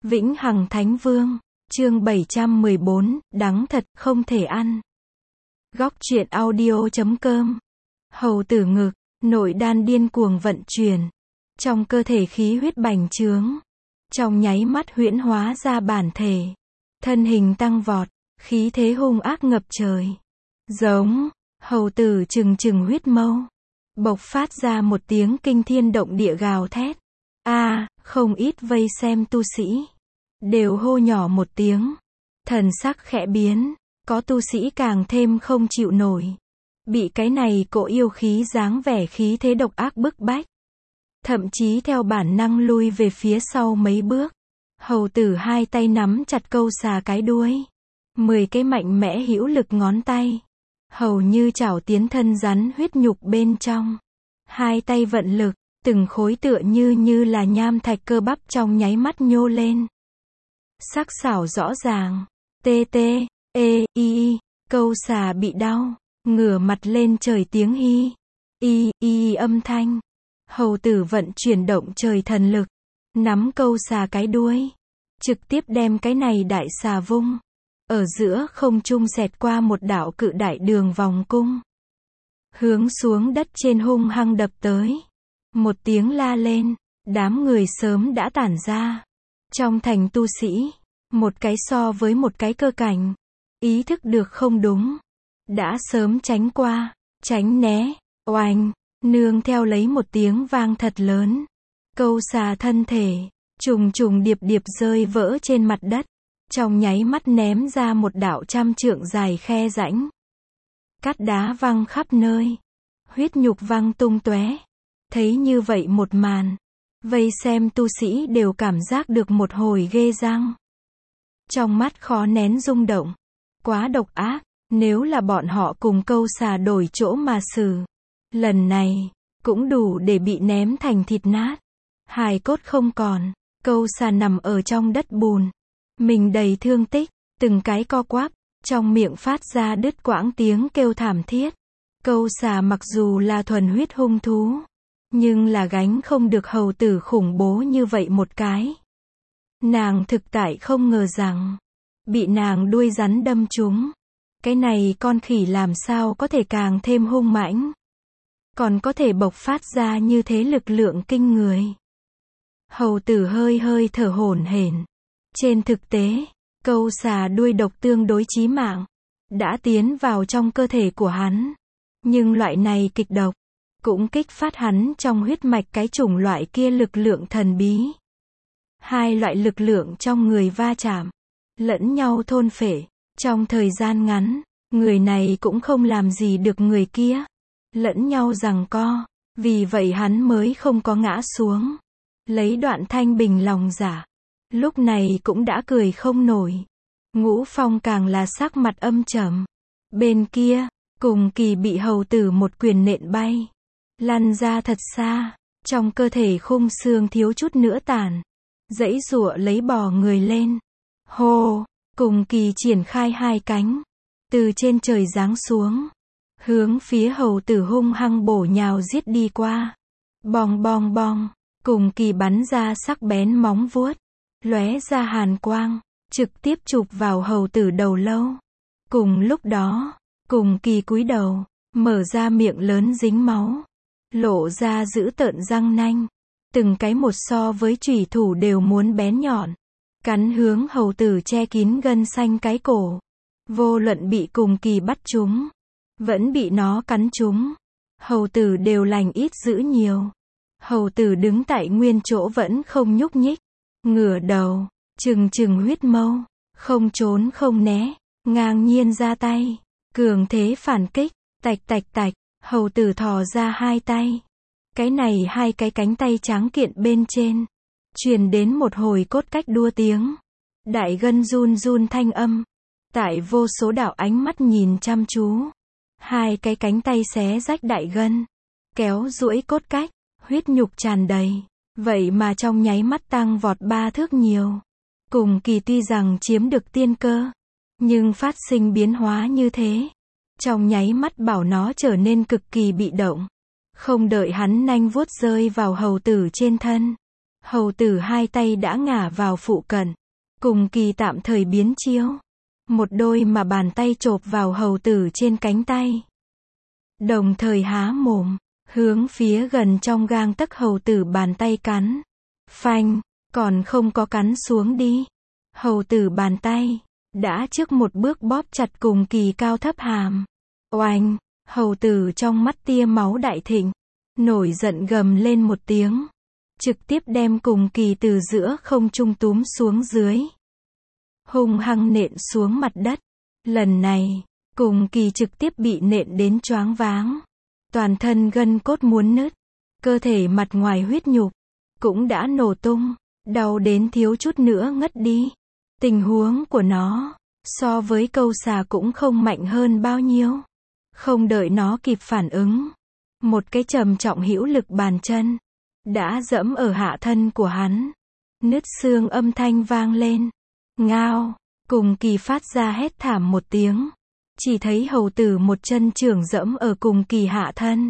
Vĩnh Hằng Thánh Vương, chương 714, đắng thật, không thể ăn. Góc truyện audio.com. Hầu tử ngực, nội đan điên cuồng vận chuyển. Trong cơ thể khí huyết bành trướng. Trong nháy mắt huyễn hóa ra bản thể. Thân hình tăng vọt, khí thế hung ác ngập trời. Giống, hầu tử trừng trừng huyết mâu. Bộc phát ra một tiếng kinh thiên động địa gào thét. Không ít vây xem tu sĩ đều hô nhỏ một tiếng. Thần sắc khẽ biến, có tu sĩ càng thêm không chịu nổi. Bị cái này cỗ yêu khí dáng vẻ khí thế độc ác bức bách. Thậm chí theo bản năng lui về phía sau mấy bước. Hầu tử hai tay nắm chặt câu xà cái đuôi. 10 cái mạnh mẽ hữu lực ngón tay. Hầu như chảo tiến thân rắn huyết nhục bên trong. Hai tay vận lực, từng khối tựa như là nham thạch cơ bắp trong nháy mắt nhô lên. Sắc sảo rõ ràng. Câu xà bị đau. Ngửa mặt lên trời tiếng hi. Âm thanh. Hầu tử vận chuyển động trời thần lực. Nắm câu xà cái đuôi. Trực tiếp đem cái này đại xà vung. Ở giữa không trung xẹt qua một đạo cự đại đường vòng cung. Hướng xuống đất trên hung hăng đập tới. Một tiếng la lên. Đám người sớm đã tản ra. Trong thành tu sĩ. Một cái so với một cái cơ cảnh. Ý thức được không đúng. Đã sớm tránh qua. Tránh né. Oanh. Nương theo lấy một tiếng vang thật lớn. Câu xà thân thể. Trùng trùng điệp điệp rơi vỡ trên mặt đất. Trong nháy mắt ném ra một đạo 100 trượng dài khe rãnh. Cát đá văng khắp nơi. Huyết nhục văng tung tóe. Thấy như vậy một màn. Vây xem tu sĩ đều cảm giác được một hồi ghê răng. Trong mắt khó nén rung động. Quá độc ác. Nếu là bọn họ cùng câu xà đổi chỗ mà xử. Lần này, cũng đủ để bị ném thành thịt nát. Hài cốt không còn. Câu xà nằm ở trong đất bùn. Mình đầy thương tích. Từng cái co quắp. Trong miệng phát ra đứt quãng tiếng kêu thảm thiết. Câu xà mặc dù là thuần huyết hung thú. Nhưng là gánh không được hầu tử khủng bố như vậy một cái. Nàng thực tại không ngờ rằng. Bị nàng đuôi rắn đâm trúng. Cái này con khỉ làm sao có thể càng thêm hung mãnh. Còn có thể bộc phát ra như thế lực lượng kinh người. Hầu tử hơi thở hổn hển. Trên thực tế, câu xà đuôi độc tương đối chí mạng. Đã tiến vào trong cơ thể của hắn. Nhưng loại này kịch độc. Cũng kích phát hắn trong huyết mạch cái chủng loại kia lực lượng thần bí. Hai loại lực lượng trong người va chạm. Lẫn nhau thôn phệ. Trong thời gian ngắn, người này cũng không làm gì được người kia. Lẫn nhau giằng co. Vì vậy hắn mới không có ngã xuống. Lấy đoạn thanh bình lòng giả. Lúc này cũng đã cười không nổi. Ngũ Phong càng là sắc mặt âm trầm. Bên kia, cùng kỳ bị hầu tử một quyền nện bay. Lăn ra thật xa. Trong cơ thể khung xương thiếu chút nữa tàn. Giãy giụa lấy bò người lên. Hô, cùng kỳ triển khai hai cánh. Từ trên trời giáng xuống. Hướng phía hầu tử hung hăng bổ nhào giết đi qua. Bong bong bong. Cùng kỳ bắn ra sắc bén móng vuốt. Lóe ra hàn quang. Trực tiếp chụp vào hầu tử đầu lâu. Cùng lúc đó, cùng kỳ cúi đầu. Mở ra miệng lớn dính máu. Lộ ra dữ tợn răng nanh. Từng cái một so với chủy thủ đều muốn bén nhọn. Cắn hướng hầu tử che kín gân xanh cái cổ. Vô luận bị cùng kỳ bắt chúng. Vẫn bị nó cắn chúng. Hầu tử đều lành ít dữ nhiều. Hầu tử đứng tại nguyên chỗ vẫn không nhúc nhích. Ngửa đầu. Trừng trừng huyết mâu. Không trốn không né. Ngang nhiên ra tay. Cường thế phản kích. Tạch. Hầu tử thò ra hai tay. Cái này hai cái cánh tay tráng kiện bên trên. Truyền đến một hồi cốt cách đua tiếng. Đại gân run thanh âm. Tại vô số đạo ánh mắt nhìn chăm chú. Hai cái cánh tay xé rách đại gân. Kéo duỗi cốt cách. Huyết nhục tràn đầy. Vậy mà trong nháy mắt tăng vọt 3 thước nhiều. Cùng kỳ tuy rằng chiếm được tiên cơ. Nhưng phát sinh biến hóa như thế. Trong nháy mắt bảo nó trở nên cực kỳ bị động. Không đợi hắn nanh vuốt rơi vào hầu tử trên thân. Hầu tử hai tay đã ngả vào phụ cận. Cùng kỳ tạm thời biến chiêu. Một đôi mà bàn tay chộp vào hầu tử trên cánh tay. Đồng thời há mồm, hướng phía gần trong gang tấc hầu tử bàn tay cắn. Phanh, còn không có cắn xuống đi. Hầu tử bàn tay, đã trước một bước bóp chặt cùng kỳ cao thấp hàm. Oanh, hầu tử trong mắt tia máu đại thịnh. Nổi giận gầm lên một tiếng. Trực tiếp đem cùng kỳ từ giữa không trung túm xuống dưới. Hung hăng nện xuống mặt đất. Lần này, cùng kỳ trực tiếp bị nện đến choáng váng. Toàn thân gân cốt muốn nứt. Cơ thể mặt ngoài huyết nhục cũng đã nổ tung. Đau đến thiếu chút nữa ngất đi. Tình huống của nó, so với câu xà cũng không mạnh hơn bao nhiêu. Không đợi nó kịp phản ứng. Một cái trầm trọng hữu lực bàn chân đã dẫm ở hạ thân của hắn. Nứt xương âm thanh vang lên. Ngao, cùng kỳ phát ra hét thảm một tiếng. Chỉ thấy hầu tử một chân trưởng dẫm ở cùng kỳ hạ thân.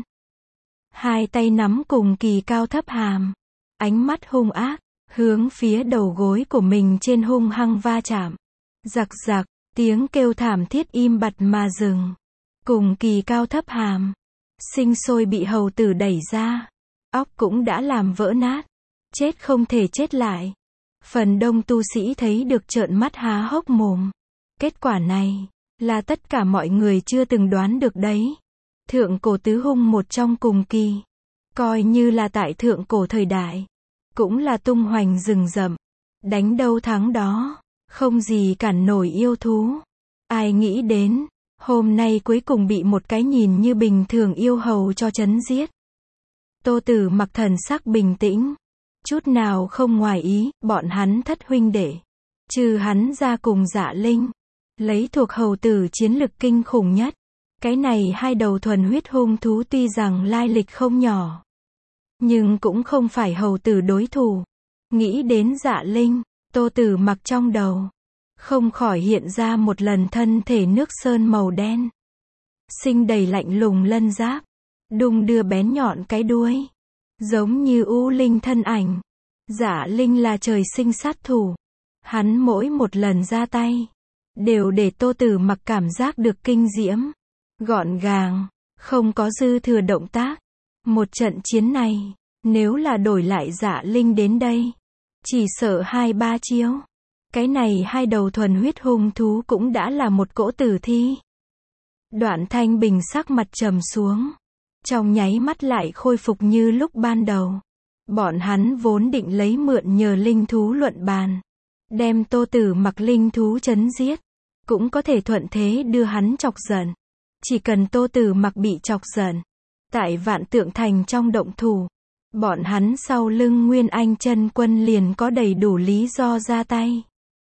Hai tay nắm cùng kỳ cao thấp hàm. Ánh mắt hung ác, hướng phía đầu gối của mình trên hung hăng va chạm. Giặc giặc, tiếng kêu thảm thiết im bặt mà dừng. Cùng kỳ cao thấp hàm, sinh sôi bị hầu tử đẩy ra. Óc cũng đã làm vỡ nát. Chết không thể chết lại. Phần đông tu sĩ thấy được trợn mắt há hốc mồm. Kết quả này, là tất cả mọi người chưa từng đoán được đấy. Thượng cổ tứ hung một trong cùng kỳ. Coi như là tại thượng cổ thời đại. Cũng là tung hoành rừng rậm. Đánh đâu thắng đó. Không gì cản nổi yêu thú. Ai nghĩ đến, hôm nay cuối cùng bị một cái nhìn như bình thường yêu hầu cho trấn giết. Tô Tử Mặc thần sắc bình tĩnh. Chút nào không ngoài ý, bọn hắn thất huynh đệ. Trừ hắn ra cùng Dạ Linh. Lấy thuộc hầu tử chiến lực kinh khủng nhất. Cái này hai đầu thuần huyết hung thú tuy rằng lai lịch không nhỏ. Nhưng cũng không phải hầu tử đối thủ. Nghĩ đến Dạ Linh, Tô Tử Mặc trong đầu. Không khỏi hiện ra một lần thân thể nước sơn màu đen. Sinh đầy lạnh lùng lân giáp. Đung đưa bén nhọn cái đuôi. Giống như u linh thân ảnh. Dạ Linh là trời sinh sát thủ. Hắn mỗi một lần ra tay, đều để Tô Tử Mặc cảm giác được kinh diễm. Gọn gàng, không có dư thừa động tác. Một trận chiến này, nếu là đổi lại Dạ Linh đến đây, chỉ sợ 2-3 chiêu. Cái này hai đầu thuần huyết hung thú cũng đã là một cỗ tử thi. Đoạn Thanh Bình sắc mặt trầm xuống. Trong nháy mắt lại khôi phục như lúc ban đầu. Bọn hắn vốn định lấy mượn nhờ linh thú luận bàn. Đem Tô Tử Mặc linh thú trấn giết. Cũng có thể thuận thế đưa hắn chọc giận. Chỉ cần Tô Tử Mặc bị chọc giận. Tại Vạn Tượng Thành trong động thủ. Bọn hắn sau lưng Nguyên Anh chân quân liền có đầy đủ lý do ra tay.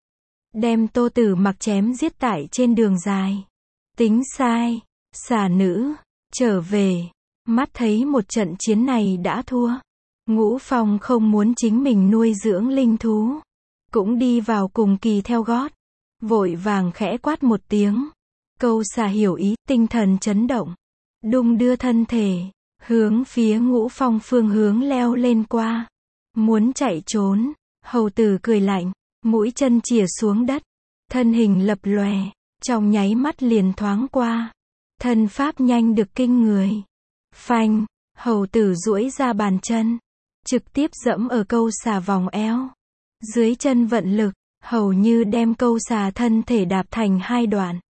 Đem Tô Tử Mặc chém giết tại trên đường dài. Tính sai. Xà nữ. Trở về. Mắt thấy một trận chiến này đã thua. Ngũ Phong không muốn chính mình nuôi dưỡng linh thú. Cũng đi vào cùng kỳ theo gót. Vội vàng khẽ quát một tiếng. Câu xà hiểu ý, tinh thần chấn động. Đung đưa thân thể. Hướng phía Ngũ Phong phương hướng leo lên qua. Muốn chạy trốn. Hầu tử cười lạnh. Mũi chân chìa xuống đất. Thân hình lập lòe. Trong nháy mắt liền thoáng qua. Thân pháp nhanh được kinh người. Phanh. Hầu tử duỗi ra bàn chân. Trực tiếp dẫm ở câu xà vòng eo. Dưới chân vận lực. Hầu như đem câu xà thân thể đạp thành hai đoạn.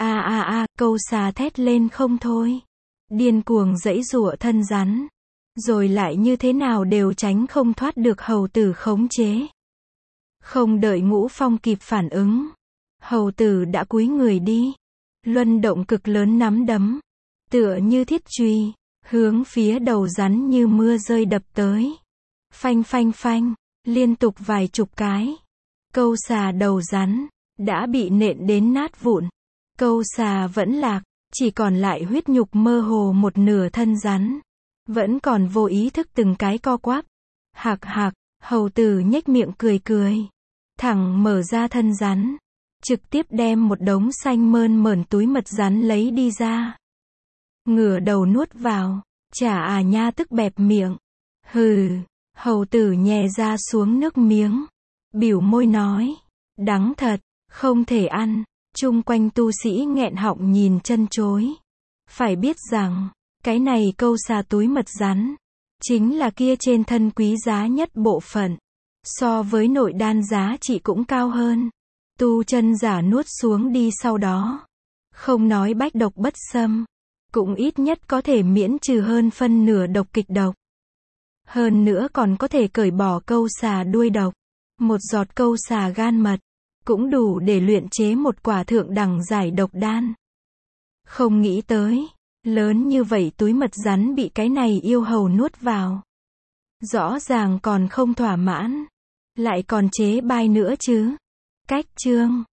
Câu xà thét lên không thôi. Điên cuồng giãy giụa thân rắn. Rồi lại như thế nào đều tránh không thoát được hầu tử khống chế. Không đợi Ngũ Phong kịp phản ứng. Hầu tử đã cúi người đi. Luân động cực lớn nắm đấm. Tựa như thiết chùy. Hướng phía đầu rắn như mưa rơi đập tới. Phanh phanh phanh. Liên tục vài chục cái. Câu xà đầu rắn. Đã bị nện đến nát vụn. Câu xà vẫn lạc. Chỉ còn lại huyết nhục mơ hồ một nửa thân rắn. Vẫn còn vô ý thức từng cái co quắp. Hạc hạc. Hầu tử nhếch miệng cười cười. Thẳng mở ra thân rắn. Trực tiếp đem một đống xanh mơn mởn túi mật rắn lấy đi ra. Ngửa đầu nuốt vào. Chả à nha tức bẹp miệng. Hừ. Hầu tử nhè ra xuống nước miếng. Bỉu môi nói. Đắng thật, không thể ăn. Chung quanh tu sĩ nghẹn họng nhìn chân chối. Phải biết rằng, cái này câu xà túi mật rắn, chính là kia trên thân quý giá nhất bộ phận. So với nội đan giá trị cũng cao hơn. Tu chân giả nuốt xuống đi sau đó. Không nói bách độc bất xâm. Cũng ít nhất có thể miễn trừ hơn phân nửa độc kịch độc. Hơn nữa còn có thể cởi bỏ câu xà đuôi độc. Một giọt câu xà gan mật. Cũng đủ để luyện chế một quả thượng đẳng giải độc đan. Không nghĩ tới. Lớn như vậy túi mật rắn bị cái này yêu hầu nuốt vào. Rõ ràng còn không thỏa mãn. Lại còn chế bai nữa chứ. Cách chương